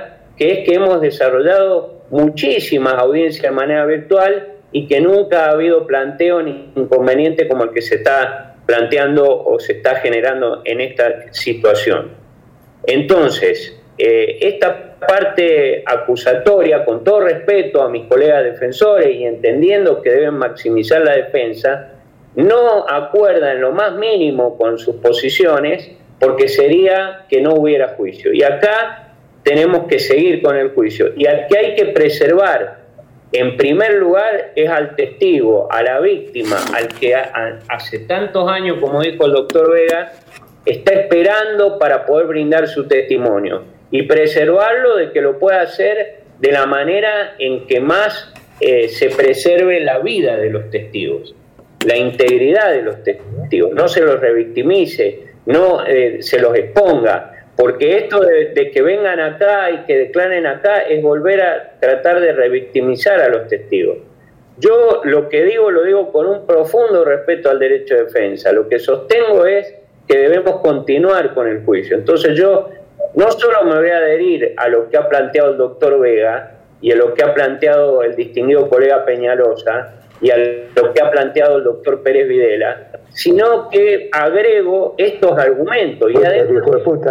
P: que es que hemos desarrollado muchísimas audiencias de manera virtual y que nunca ha habido planteo ni inconveniente como el que se está planteando o se está generando en esta situación. Entonces, esta parte acusatoria, con todo respeto a mis colegas defensores y entendiendo que deben maximizar la defensa, no acuerda en lo más mínimo con sus posiciones, porque sería que no hubiera juicio. Y acá tenemos que seguir con el juicio. Y al que hay que preservar, en primer lugar, es al testigo, a la víctima, al que hace tantos años, como dijo el doctor Vega, está esperando para poder brindar su testimonio. Y preservarlo de que lo pueda hacer de la manera en que más se preserve la vida de los testigos, la integridad de los testigos, no se los revictimice, no se los exponga, porque esto de que vengan acá y que declaren acá es volver a tratar de revictimizar a los testigos. Yo lo que digo, lo digo con un profundo respeto al derecho de defensa. Lo que sostengo es que debemos continuar con el juicio. Entonces yo no solo me voy a adherir a lo que ha planteado el doctor Vega y a lo que ha planteado el distinguido colega Peñalosa y a lo que ha planteado el doctor Pérez Videla, sino que agrego estos argumentos. Y además,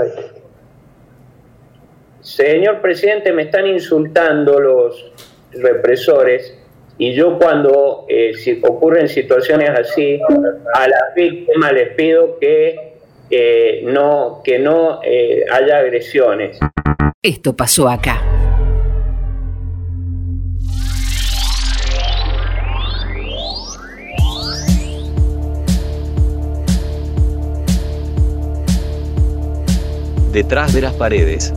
P: señor presidente, me están insultando los represores, y yo cuando si ocurren situaciones así, a las víctimas les pido que no haya agresiones.
A: Esto pasó acá.
M: Detrás de las paredes.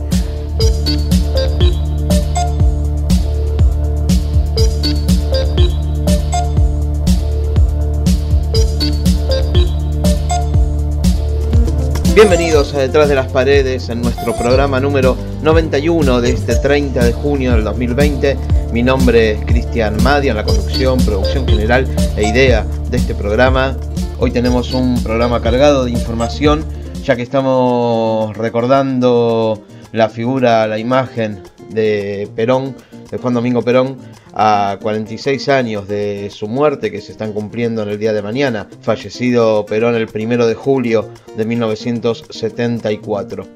Q: Bienvenidos a Detrás de las Paredes, en nuestro programa número 91 de este 30 de junio del 2020. Mi nombre es Cristian Madia, en la conducción, producción general e idea de este programa. Hoy tenemos un programa cargado de información, ya que estamos recordando la figura, la imagen de Perón, de Juan Domingo Perón, a 46 años de su muerte, que se están cumpliendo en el día de mañana. Fallecido Perón el 1 de julio de 1974.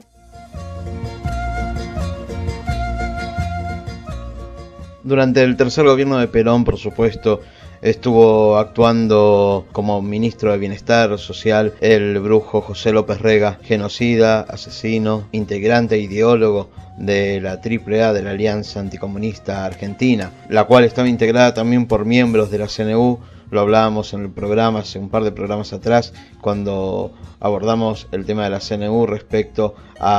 Q: Durante el tercer gobierno de Perón, por supuesto, estuvo actuando como ministro de Bienestar Social el brujo José López Rega, genocida, asesino, integrante e ideólogo de la AAA, de la Alianza Anticomunista Argentina, la cual estaba integrada también por miembros de la CNU. Lo hablábamos en el programa hace un par de programas atrás, cuando abordamos el tema de la CNU respecto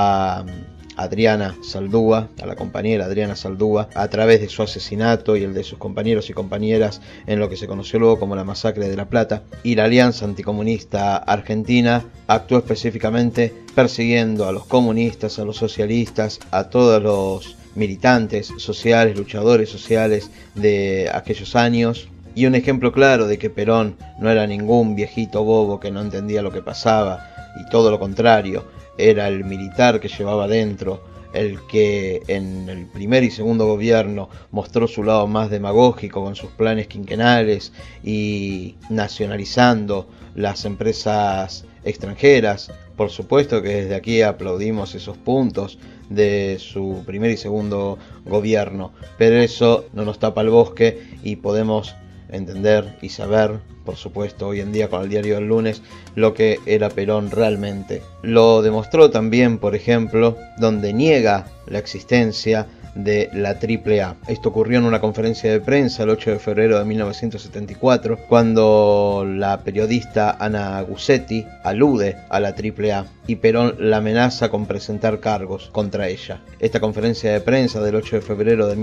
Q: a Adriana Saldúa, a la compañera Adriana Saldúa, a través de su asesinato y el de sus compañeros y compañeras en lo que se conoció luego como la masacre de La Plata. Y la Alianza Anticomunista Argentina actuó específicamente persiguiendo a los comunistas, a los socialistas, a todos los militantes sociales, luchadores sociales de aquellos años. Y un ejemplo claro de que Perón no era ningún viejito bobo que no entendía lo que pasaba, y todo lo contrario, era el militar que llevaba dentro, el que en el primer y segundo gobierno mostró su lado más demagógico con sus planes quinquenales y nacionalizando las empresas extranjeras. Por supuesto que desde aquí aplaudimos esos puntos de su primer y segundo gobierno, pero eso no nos tapa el bosque y podemos entender y saber, por supuesto, hoy en día con el diario del lunes, lo que era Perón realmente. Lo demostró también, por ejemplo, donde niega la existencia de la AAA. Esto ocurrió en una conferencia de prensa el 8 de febrero de 1974, cuando la periodista Ana Gussetti alude a la AAA y Perón la amenaza con presentar cargos contra ella. Esta conferencia de prensa del 8 de febrero de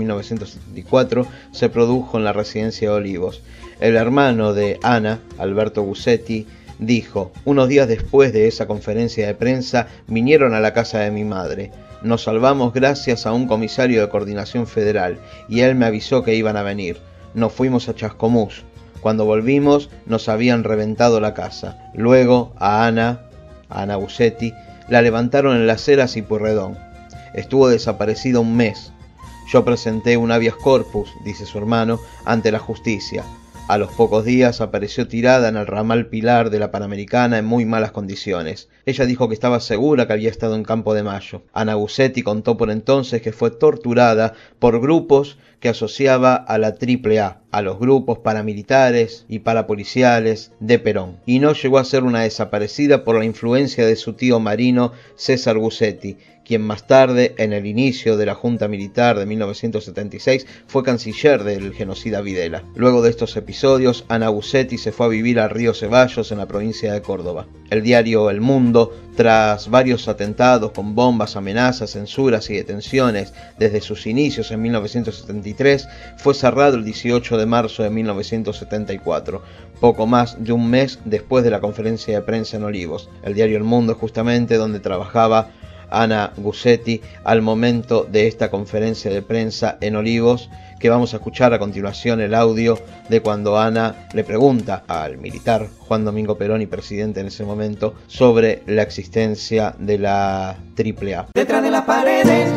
Q: 1974 se produjo en la residencia de Olivos. El hermano de Ana, Alberto Gussetti, dijo: unos días después de esa conferencia de prensa vinieron a la casa de mi madre. Nos salvamos gracias a un comisario de coordinación federal y él me avisó que iban a venir. Nos fuimos a Chascomús. Cuando volvimos nos habían reventado la casa. Luego a Ana Gussetti, la levantaron en las Heras y Pueyrredón. Estuvo desaparecida un mes. Yo presenté un habeas corpus, dice su hermano, ante la justicia. A los pocos días apareció tirada en el ramal Pilar de la Panamericana en muy malas condiciones. Ella dijo que estaba segura que había estado en Campo de Mayo. Ana Guzzetti contó por entonces que fue torturada por grupos que asociaba a la AAA, a los grupos paramilitares y parapoliciales de Perón, y no llegó a ser una desaparecida por la influencia de su tío marino César Guzzetti, quien más tarde, en el inicio de la Junta Militar de 1976, fue canciller del genocida Videla. Luego de estos episodios, Ana Guzzetti se fue a vivir a Río Ceballos, en la provincia de Córdoba. El diario El Mundo, tras varios atentados con bombas, amenazas, censuras y detenciones desde sus inicios en 1973, fue cerrado el 18 de marzo de 1974, poco más de un mes después de la conferencia de prensa en Olivos. El diario El Mundo es justamente donde trabajaba Ana Guzzetti al momento de esta conferencia de prensa en Olivos, que vamos a escuchar a continuación el audio de cuando Ana le pregunta al militar Juan Domingo Perón, y presidente en ese momento, sobre la existencia de la AAA.
R: Detrás de las paredes.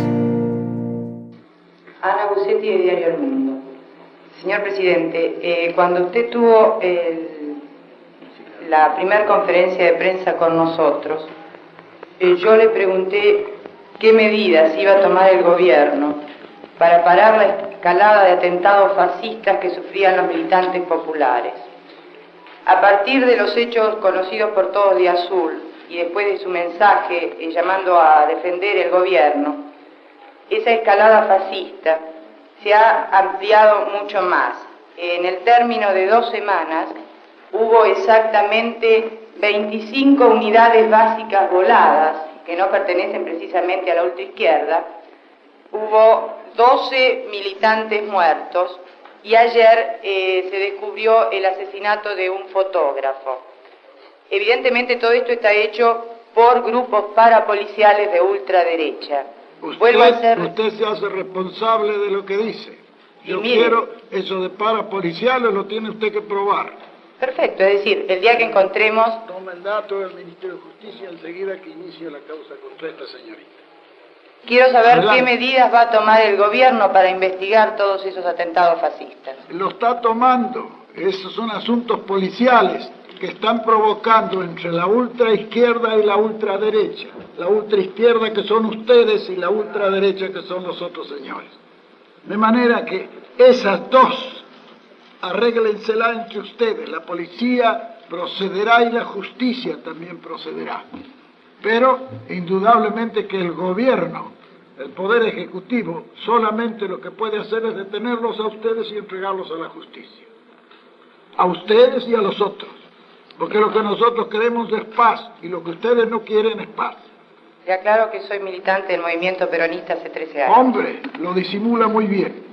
S: Ana Guzzetti, de Diario El Mundo. Señor presidente, cuando usted tuvo la primera conferencia de prensa con nosotros, yo le pregunté qué medidas iba a tomar el gobierno para parar la escalada de atentados fascistas que sufrían los militantes populares. A partir de los hechos conocidos por todos de Azul y después de su mensaje llamando a defender el gobierno, esa escalada fascista se ha ampliado mucho más. En el término de 2 semanas hubo exactamente 25 unidades básicas voladas, que no pertenecen precisamente a la ultraizquierda, hubo 12 militantes muertos, y ayer se descubrió el asesinato de un fotógrafo. Evidentemente todo esto está hecho por grupos parapoliciales de ultraderecha.
H: Usted se hace responsable de lo que dice. Yo quiero eso de parapoliciales, lo tiene usted que probar.
S: Perfecto, es decir, el día que encontremos...
H: Toma el dato del Ministerio de Justicia enseguida que inicie la causa contra esta señorita.
S: Quiero saber qué medidas va a tomar el gobierno para investigar todos esos atentados fascistas.
H: Lo está tomando. Esos son asuntos policiales que están provocando entre la ultraizquierda y la ultraderecha. La ultraizquierda, que son ustedes, y la ultraderecha, que son los otros señores. De manera que esas dos, arréglensela entre ustedes. La policía procederá y la justicia también procederá. Pero indudablemente que el gobierno, el poder ejecutivo, solamente lo que puede hacer es detenerlos a ustedes y entregarlos a la justicia. A ustedes y a los otros. Porque lo que nosotros queremos es paz, y lo que ustedes no quieren es paz.
S: Le aclaro que soy militante del movimiento peronista hace 13 años.
H: Hombre, lo disimula muy bien.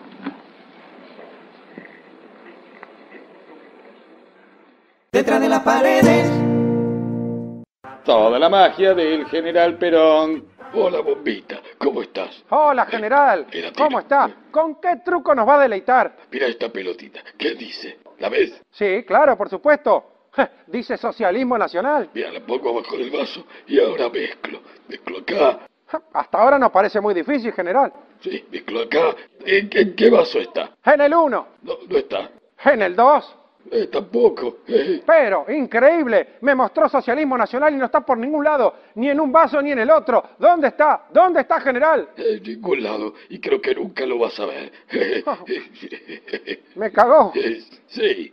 R: Detrás de las paredes.
T: Toda la magia del general Perón. Hola, Bombita, ¿cómo estás?
U: Hola, general. ¿Cómo está? ¿Con qué truco nos va a deleitar?
T: Mira esta pelotita. ¿Qué dice? ¿La ves?
U: Sí, claro, por supuesto. Dice socialismo nacional.
T: Mira, la pongo abajo del vaso y ahora mezclo. Mezclo acá.
U: Hasta ahora nos parece muy difícil, general.
T: Sí, mezclo acá. ¿En qué vaso está?
U: En el 1.
T: No está.
U: En el 2.
T: Tampoco.
U: Pero, increíble, me mostró socialismo nacional y no está por ningún lado, ni en un vaso ni en el otro. ¿Dónde está? ¿Dónde está, general?
T: En ningún lado, y creo que nunca lo vas a ver.
U: ¿Me cagó?
T: Sí.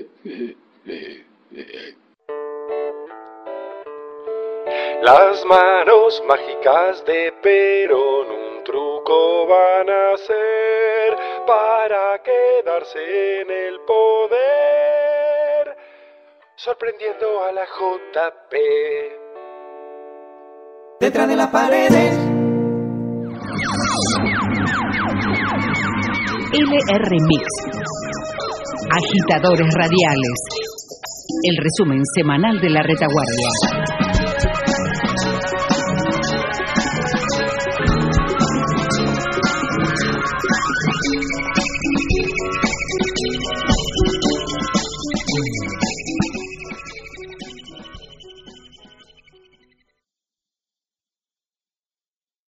V: Las manos mágicas de Perón un truco van a hacer para quedarse en el poder, sorprendiendo a la JP.
R: Detrás de las paredes.
A: LR Mix. Agitadores radiales. El resumen semanal de la retaguardia.